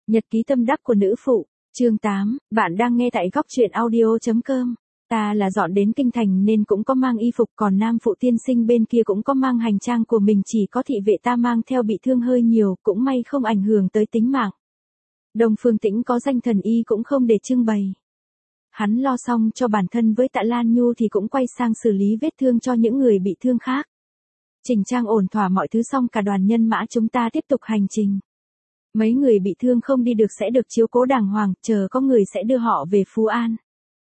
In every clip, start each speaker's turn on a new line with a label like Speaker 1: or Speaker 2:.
Speaker 1: Nhật ký tâm đắc của nữ phụ, chương 8, bạn đang nghe tại góc truyện audio.com. Ta là dọn đến kinh thành nên cũng có mang y phục, còn nam phụ tiên sinh bên kia cũng có mang hành trang của mình, chỉ có thị vệ ta mang theo bị thương hơi nhiều, cũng may không ảnh hưởng tới tính mạng. Đông Phương Tĩnh có danh thần y cũng không để trưng bày. Hắn lo xong cho bản thân với Tạ Lan Nhu thì cũng quay sang xử lý vết thương cho những người bị thương khác. Chỉnh trang ổn thỏa mọi thứ xong, cả đoàn nhân mã chúng ta tiếp tục hành trình. Mấy người bị thương không đi được sẽ được chiếu cố đàng hoàng, chờ có người sẽ đưa họ về Phú An.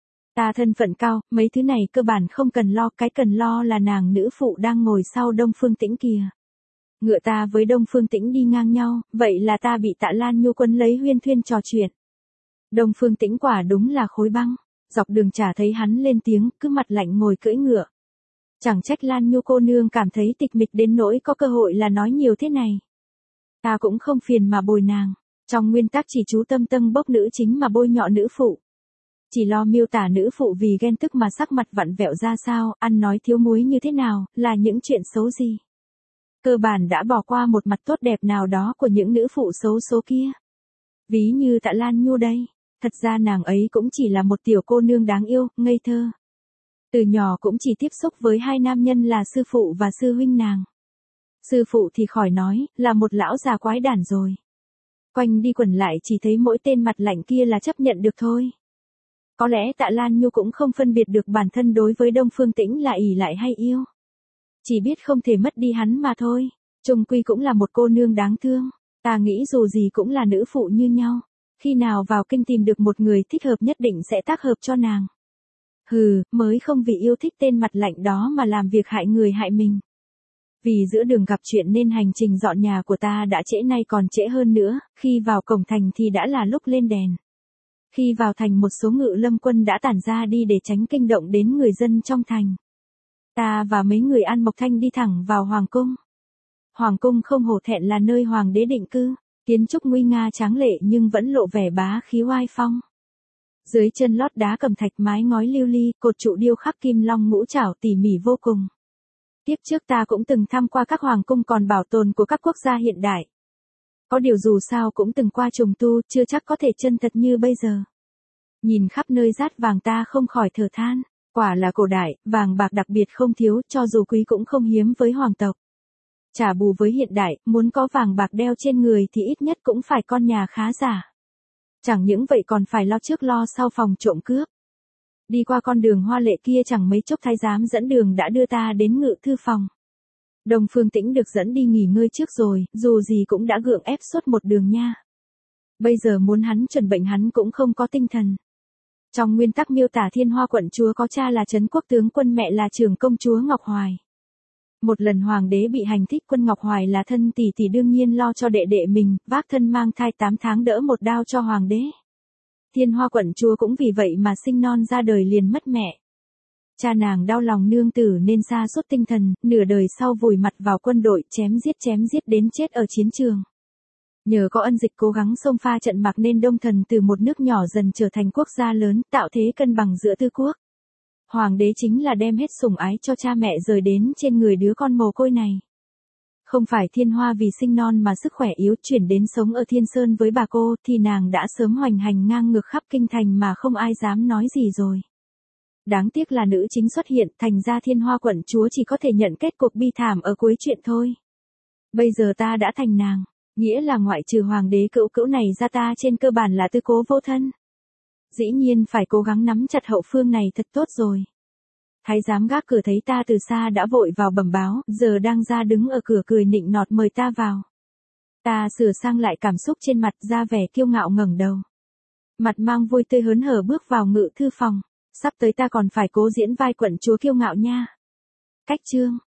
Speaker 1: Ta thân phận cao, mấy thứ này cơ bản không cần lo, cái cần lo là nàng nữ phụ đang ngồi sau Đông Phương Tĩnh kìa. Ngựa ta với Đông Phương Tĩnh đi ngang nhau, vậy là ta bị Tạ Lan Nhu quân lấy huyên thuyên trò chuyện. Đông Phương Tĩnh quả đúng là khối băng, dọc đường chả thấy hắn lên tiếng, cứ mặt lạnh ngồi cưỡi ngựa. Chẳng trách Lan Nhu cô nương cảm thấy tịch mịch đến nỗi có cơ hội là nói nhiều thế này. Ta cũng không phiền mà bồi nàng, trong nguyên tắc chỉ chú tâm tâng bốc nữ chính mà bôi nhọ nữ phụ. Chỉ lo miêu tả nữ phụ vì ghen tức mà sắc mặt vặn vẹo ra sao, ăn nói thiếu muối như thế nào, là những chuyện xấu gì. Cơ bản đã bỏ qua một mặt tốt đẹp nào đó của những nữ phụ xấu số kia. Ví như Tạ Lan Nhu đây, thật ra nàng ấy cũng chỉ là một tiểu cô nương đáng yêu, ngây thơ. Từ nhỏ cũng chỉ tiếp xúc với hai nam nhân là sư phụ và sư huynh nàng. Sư phụ thì khỏi nói, là một lão già quái đản rồi. Quanh đi quẩn lại chỉ thấy mỗi tên mặt lạnh kia là chấp nhận được thôi. Có lẽ Tạ Lan Nhu cũng không phân biệt được bản thân đối với Đông Phương Tĩnh là ỷ lại hay yêu. Chỉ biết không thể mất đi hắn mà thôi. Chung quy cũng là một cô nương đáng thương. Ta nghĩ dù gì cũng là nữ phụ như nhau. Khi nào vào kinh tìm được một người thích hợp nhất định sẽ tác hợp cho nàng. Hừ, mới không vì yêu thích tên mặt lạnh đó mà làm việc hại người hại mình. Vì giữa đường gặp chuyện nên hành trình dọn nhà của ta đã trễ, nay còn trễ hơn nữa, khi vào cổng thành thì đã là lúc lên đèn. Khi vào thành một số ngự lâm quân đã tản ra đi để tránh kinh động đến người dân trong thành. Ta và mấy người An Mộc Thanh đi thẳng vào Hoàng cung. Hoàng cung không hổ thẹn là nơi hoàng đế định cư, kiến trúc nguy nga tráng lệ nhưng vẫn lộ vẻ bá khí oai phong. Dưới chân lót đá cẩm thạch, mái ngói lưu ly, cột trụ điêu khắc kim long ngũ trảo tỉ mỉ vô cùng. Tiếp trước ta cũng từng tham qua các hoàng cung còn bảo tồn của các quốc gia hiện đại. Có điều dù sao cũng từng qua trùng tu, chưa chắc có thể chân thật như bây giờ. Nhìn khắp nơi rát vàng ta không khỏi thở than, quả là cổ đại, vàng bạc đặc biệt không thiếu, cho dù quý cũng không hiếm với hoàng tộc. Trả bù với hiện đại, muốn có vàng bạc đeo trên người thì ít nhất cũng phải con nhà khá giả. Chẳng những vậy còn phải lo trước lo sau phòng trộm cướp. Đi qua con đường hoa lệ kia chẳng mấy chốc thái giám dẫn đường đã đưa ta đến ngự thư phòng. Đông Phương Tĩnh được dẫn đi nghỉ ngơi trước rồi, dù gì cũng đã gượng ép suốt một đường nha. Bây giờ muốn hắn chuẩn bệnh hắn cũng không có tinh thần. Trong nguyên tắc miêu tả Thiên Hoa quận chúa có cha là Trấn Quốc tướng quân, mẹ là trưởng công chúa Ngọc Hoài. Một lần hoàng đế bị hành thích, quân Ngọc Hoài là thân tỷ tỷ đương nhiên lo cho đệ đệ mình, vác thân mang thai 8 tháng đỡ một đao cho hoàng đế. Thiên Hoa quận chúa cũng vì vậy mà sinh non ra đời liền mất mẹ. Cha nàng đau lòng nương tử nên sa sút tinh thần, nửa đời sau vùi mặt vào quân đội chém giết đến chết ở chiến trường. Nhờ có ân dịch cố gắng xông pha trận mạc nên Đông Thần từ một nước nhỏ dần trở thành quốc gia lớn, tạo thế cân bằng giữa tư quốc. Hoàng đế chính là đem hết sủng ái cho cha mẹ rời đến trên người đứa con mồ côi này. Không phải Thiên Hoa vì sinh non mà sức khỏe yếu chuyển đến sống ở Thiên Sơn với bà cô thì nàng đã sớm hoành hành ngang ngược khắp kinh thành mà không ai dám nói gì rồi. Đáng tiếc là nữ chính xuất hiện, thành ra Thiên Hoa quận chúa chỉ có thể nhận kết cục bi thảm ở cuối chuyện thôi. Bây giờ ta đã thành nàng, nghĩa là ngoại trừ hoàng đế cữu này ra ta trên cơ bản là tư cố vô thân. Dĩ nhiên phải cố gắng nắm chặt hậu phương này thật tốt rồi. Thái giám gác cửa thấy ta từ xa đã vội vào bẩm báo, giờ đang ra đứng ở cửa cười nịnh nọt mời ta vào. Ta sửa sang lại cảm xúc trên mặt, ra vẻ kiêu ngạo ngẩng đầu. Mặt mang vui tươi hớn hở bước vào ngự thư phòng. Sắp tới ta còn phải cố diễn vai quận chúa kiêu ngạo nha. Cách chương,